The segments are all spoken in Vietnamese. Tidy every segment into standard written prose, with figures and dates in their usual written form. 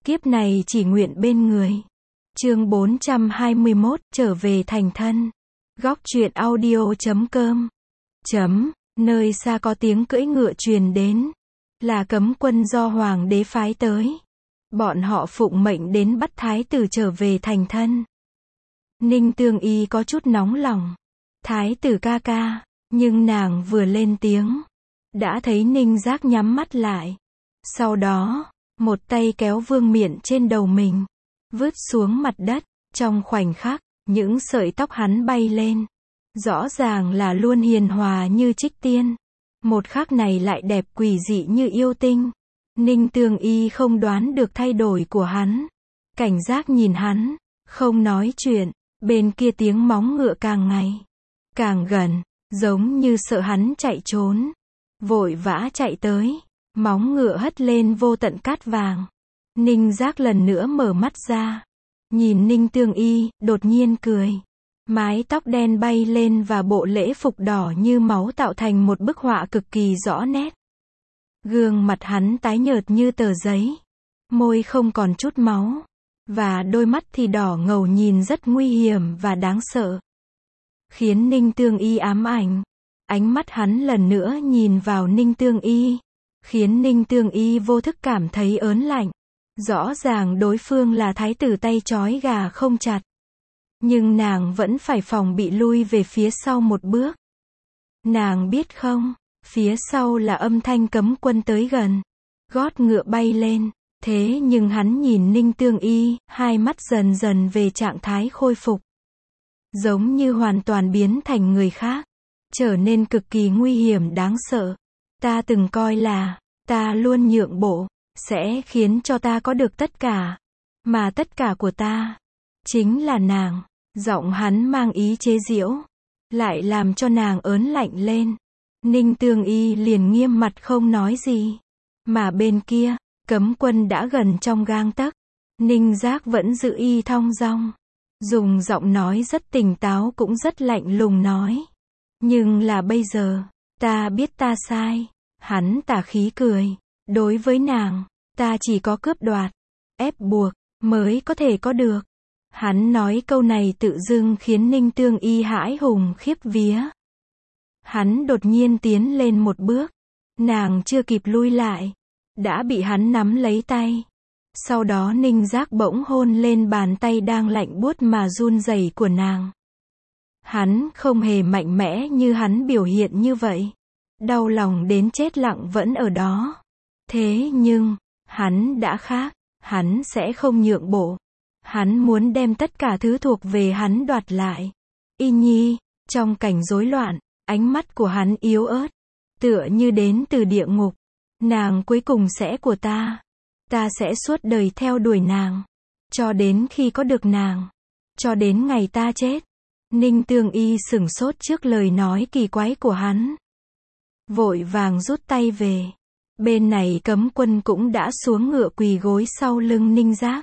Kiếp này chỉ nguyện bên người. Chương 421, trở về thành thân. Góc truyện audio.com. Nơi xa có tiếng cưỡi ngựa truyền đến. Là cấm quân do hoàng đế phái tới. Bọn họ phụng mệnh đến bắt thái tử trở về thành thân. Ninh Tương Y có chút nóng lòng. Thái tử ca ca, nhưng nàng vừa lên tiếng, đã thấy Ninh Giác nhắm mắt lại. Sau đó, một tay kéo vương miện trên đầu mình, vứt xuống mặt đất. Trong khoảnh khắc, những sợi tóc hắn bay lên. Rõ ràng là luôn hiền hòa như trích tiên. Một khắc này lại đẹp quỷ dị như yêu tinh. Ninh Tương Y không đoán được thay đổi của hắn. Cảnh giác nhìn hắn, không nói chuyện. Bên kia tiếng móng ngựa càng ngày càng gần, giống như sợ hắn chạy trốn. Vội vã chạy tới, móng ngựa hất lên vô tận cát vàng. Ninh Giác lần nữa mở mắt ra, nhìn Ninh Tương Y, đột nhiên cười. Mái tóc đen bay lên và bộ lễ phục đỏ như máu tạo thành một bức họa cực kỳ rõ nét. Gương mặt hắn tái nhợt như tờ giấy, môi không còn chút máu, và đôi mắt thì đỏ ngầu nhìn rất nguy hiểm và đáng sợ. Khiến Ninh Tương Y ám ảnh. Ánh mắt hắn lần nữa nhìn vào Ninh Tương Y, khiến Ninh Tương Y vô thức cảm thấy ớn lạnh. Rõ ràng đối phương là thái tử tay trói gà không chặt. Nhưng nàng vẫn phải phòng bị lui về phía sau một bước. Nàng biết không, phía sau là âm thanh cấm quân tới gần. Gót ngựa bay lên. Thế nhưng hắn nhìn Ninh Tương Y, hai mắt dần dần về trạng thái khôi phục. Giống như hoàn toàn biến thành người khác. Trở nên cực kỳ nguy hiểm đáng sợ. Ta từng coi là, ta luôn nhượng bộ, sẽ khiến cho ta có được tất cả. Mà tất cả của ta, chính là nàng. Giọng hắn mang ý chế giễu, lại làm cho nàng ớn lạnh lên. Ninh Tương Y liền nghiêm mặt không nói gì. Mà bên kia, cấm quân đã gần trong gang tấc. Ninh Giác vẫn giữ y thong dong. Dùng giọng nói rất tỉnh táo cũng rất lạnh lùng nói. Nhưng là bây giờ, ta biết ta sai. Hắn tà khí cười. Đối với nàng, ta chỉ có cướp đoạt, ép buộc, mới có thể có được. Hắn nói câu này tự dưng khiến Ninh Tương Y hãi hùng khiếp vía. Hắn đột nhiên tiến lên một bước. Nàng chưa kịp lui lại, đã bị hắn nắm lấy tay. Sau đó Ninh Giác bỗng hôn lên bàn tay đang lạnh buốt mà run rẩy của nàng. Hắn không hề mạnh mẽ như hắn biểu hiện như vậy. Đau lòng đến chết lặng vẫn ở đó. Thế nhưng, hắn đã khác. Hắn sẽ không nhượng bộ. Hắn muốn đem tất cả thứ thuộc về hắn đoạt lại. Y Nhi, trong cảnh rối loạn, ánh mắt của hắn yếu ớt, tựa như đến từ địa ngục. Nàng cuối cùng sẽ của ta. Ta sẽ suốt đời theo đuổi nàng. Cho đến khi có được nàng. Cho đến ngày ta chết. Ninh Tương Y sửng sốt trước lời nói kỳ quái của hắn. Vội vàng rút tay về. Bên này cấm quân cũng đã xuống ngựa quỳ gối sau lưng Ninh Giác.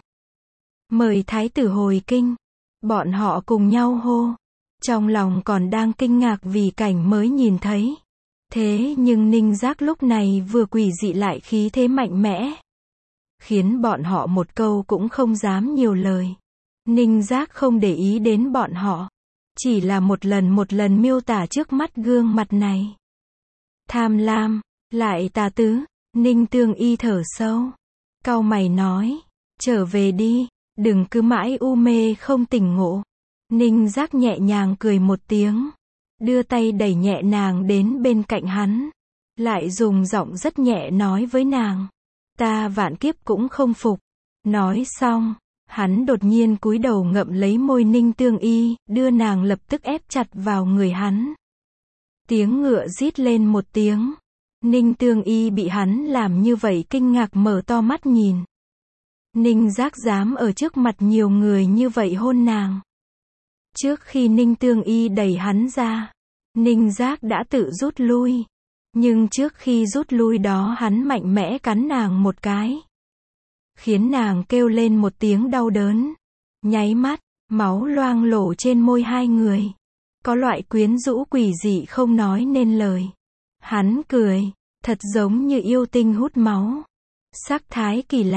Mời thái tử hồi kinh. Bọn họ cùng nhau hô. Trong lòng còn đang kinh ngạc vì cảnh mới nhìn thấy. Thế nhưng Ninh Giác lúc này vừa quỷ dị lại khí thế mạnh mẽ. Khiến bọn họ một câu cũng không dám nhiều lời. Ninh Giác không để ý đến bọn họ. Chỉ là một lần miêu tả trước mắt gương mặt này. Tham lam, lại tà tứ. Ninh Tương Y thở sâu. Cau mày nói. Trở về đi, đừng cứ mãi u mê không tỉnh ngộ. Ninh Giác nhẹ nhàng cười một tiếng. Đưa tay đẩy nhẹ nàng đến bên cạnh hắn. Lại dùng giọng rất nhẹ nói với nàng. Ta vạn kiếp cũng không phục. Nói xong, hắn đột nhiên cúi đầu ngậm lấy môi Ninh Tương Y, đưa nàng lập tức ép chặt vào người hắn. Tiếng ngựa rít lên một tiếng. Ninh Tương Y bị hắn làm như vậy kinh ngạc mở to mắt nhìn. Ninh Giác dám ở trước mặt nhiều người như vậy hôn nàng. Trước khi Ninh Tương Y đẩy hắn ra, Ninh Giác đã tự rút lui. Nhưng trước khi rút lui đó hắn mạnh mẽ cắn nàng một cái. Khiến nàng kêu lên một tiếng đau đớn. Nháy mắt, máu loang lổ trên môi hai người. Có loại quyến rũ quỷ dị không nói nên lời. Hắn cười, thật giống như yêu tinh hút máu. Sắc thái kỳ lạ,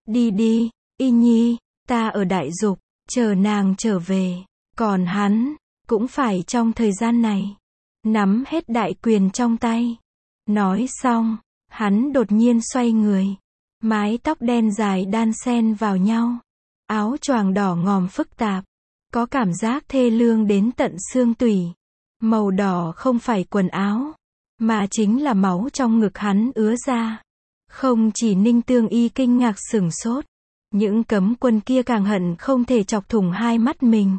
Đi đi, Y Nhi, ta ở Đại Dục, chờ nàng trở về. Còn hắn, cũng phải trong thời gian này, nắm hết đại quyền trong tay. Nói xong, hắn đột nhiên xoay người. Mái tóc đen dài đan xen vào nhau. Áo choàng đỏ ngòm phức tạp. Có cảm giác thê lương đến tận xương tủy. Màu đỏ không phải quần áo, mà chính là máu trong ngực hắn ứa ra. Không chỉ Ninh Tương Y kinh ngạc sửng sốt, những cấm quân kia càng hận không thể chọc thủng hai mắt mình.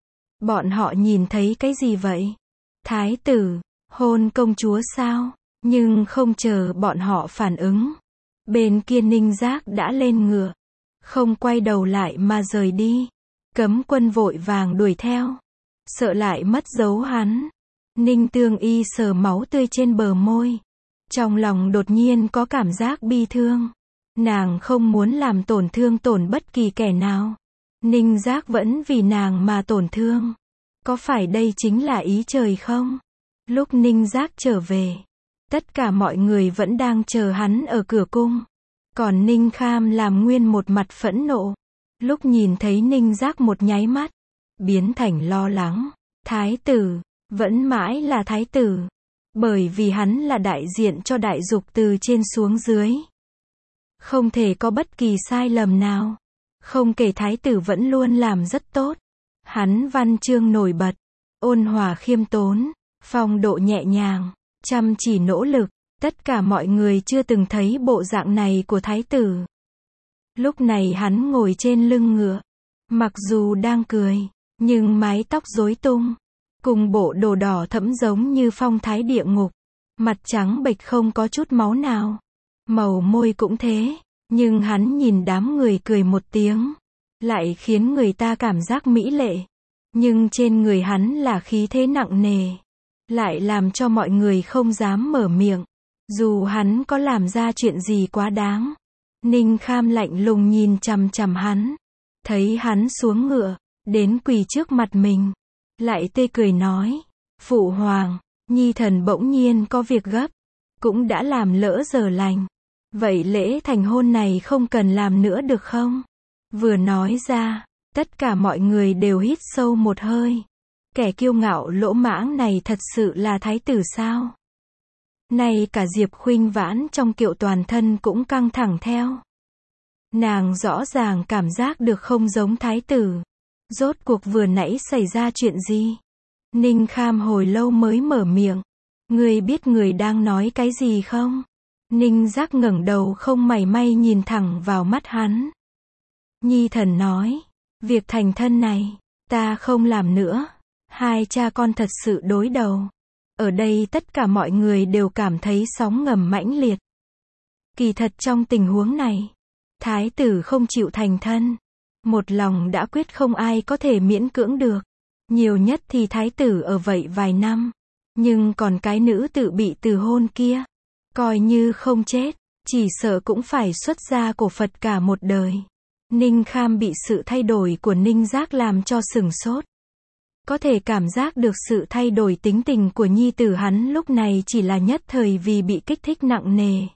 Bọn họ nhìn thấy cái gì vậy? Thái tử, hôn công chúa sao? Nhưng không chờ bọn họ phản ứng. Bên kia Ninh Giác đã lên ngựa. Không quay đầu lại mà rời đi. Cấm quân vội vàng đuổi theo. Sợ lại mất dấu hắn. Ninh Tương Y sờ máu tươi trên bờ môi. Trong lòng đột nhiên có cảm giác bi thương. Nàng không muốn làm tổn thương bất kỳ kẻ nào. Ninh Giác vẫn vì nàng mà tổn thương. Có phải đây chính là ý trời không? Lúc Ninh Giác trở về, tất cả mọi người vẫn đang chờ hắn ở cửa cung. Còn Ninh Kham làm nguyên một mặt phẫn nộ. Lúc nhìn thấy Ninh Giác một nháy mắt, biến thành lo lắng. Thái tử, vẫn mãi là thái tử. Bởi vì hắn là đại diện cho Đại Dục từ trên xuống dưới. Không thể có bất kỳ sai lầm nào. Không kể thái tử vẫn luôn làm rất tốt. Hắn văn chương nổi bật, ôn hòa khiêm tốn, phong độ nhẹ nhàng, chăm chỉ nỗ lực. Tất cả mọi người chưa từng thấy bộ dạng này của thái tử. Lúc này hắn ngồi trên lưng ngựa. Mặc dù đang cười, nhưng mái tóc rối tung. Cùng bộ đồ đỏ thẫm giống như phong thái địa ngục. Mặt trắng bệch không có chút máu nào. Màu môi cũng thế. Nhưng hắn nhìn đám người cười một tiếng. Lại khiến người ta cảm giác mỹ lệ. Nhưng trên người hắn là khí thế nặng nề. Lại làm cho mọi người không dám mở miệng. Dù hắn có làm ra chuyện gì quá đáng. Ninh Kham lạnh lùng nhìn chằm chằm hắn. Thấy hắn xuống ngựa, đến quỳ trước mặt mình. Lại tươi cười nói. Phụ hoàng, nhi thần bỗng nhiên có việc gấp. Cũng đã làm lỡ giờ lành. Vậy lễ thành hôn này không cần làm nữa được không? Vừa nói ra, tất cả mọi người đều hít sâu một hơi. Kẻ kiêu ngạo lỗ mãng này thật sự là thái tử sao? Nay cả Diệp Khuynh Vãn trong kiệu toàn thân cũng căng thẳng theo. Nàng rõ ràng cảm giác được không giống thái tử. Rốt cuộc vừa nãy xảy ra chuyện gì? Ninh Kham hồi lâu mới mở miệng. Ngươi biết người đang nói cái gì không? Ninh Giác ngẩng đầu không mảy may nhìn thẳng vào mắt hắn. Nhi thần nói, việc thành thân này, ta không làm nữa. Hai cha con thật sự đối đầu. Ở đây tất cả mọi người đều cảm thấy sóng ngầm mãnh liệt. Kỳ thật trong tình huống này, thái tử không chịu thành thân. Một lòng đã quyết không ai có thể miễn cưỡng được. Nhiều nhất thì thái tử ở vậy vài năm. Nhưng còn cái nữ tự bị từ hôn kia, coi như không chết, chỉ sợ cũng phải xuất gia cổ Phật cả một đời. Ninh Kham bị sự thay đổi của Ninh Giác làm cho sửng sốt. Có thể cảm giác được sự thay đổi tính tình của nhi tử hắn lúc này chỉ là nhất thời vì bị kích thích nặng nề.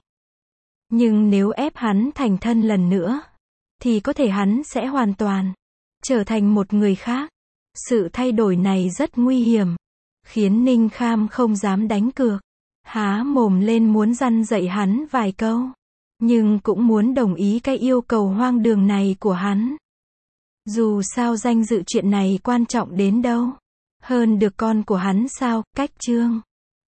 Nhưng nếu ép hắn thành thân lần nữa, thì có thể hắn sẽ hoàn toàn trở thành một người khác. Sự thay đổi này rất nguy hiểm, khiến Ninh Kham không dám đánh cược. Há mồm lên muốn răn dạy hắn vài câu, nhưng cũng muốn đồng ý cái yêu cầu hoang đường này của hắn. Dù sao danh dự chuyện này quan trọng đến đâu, hơn được con của hắn sao? Cách chương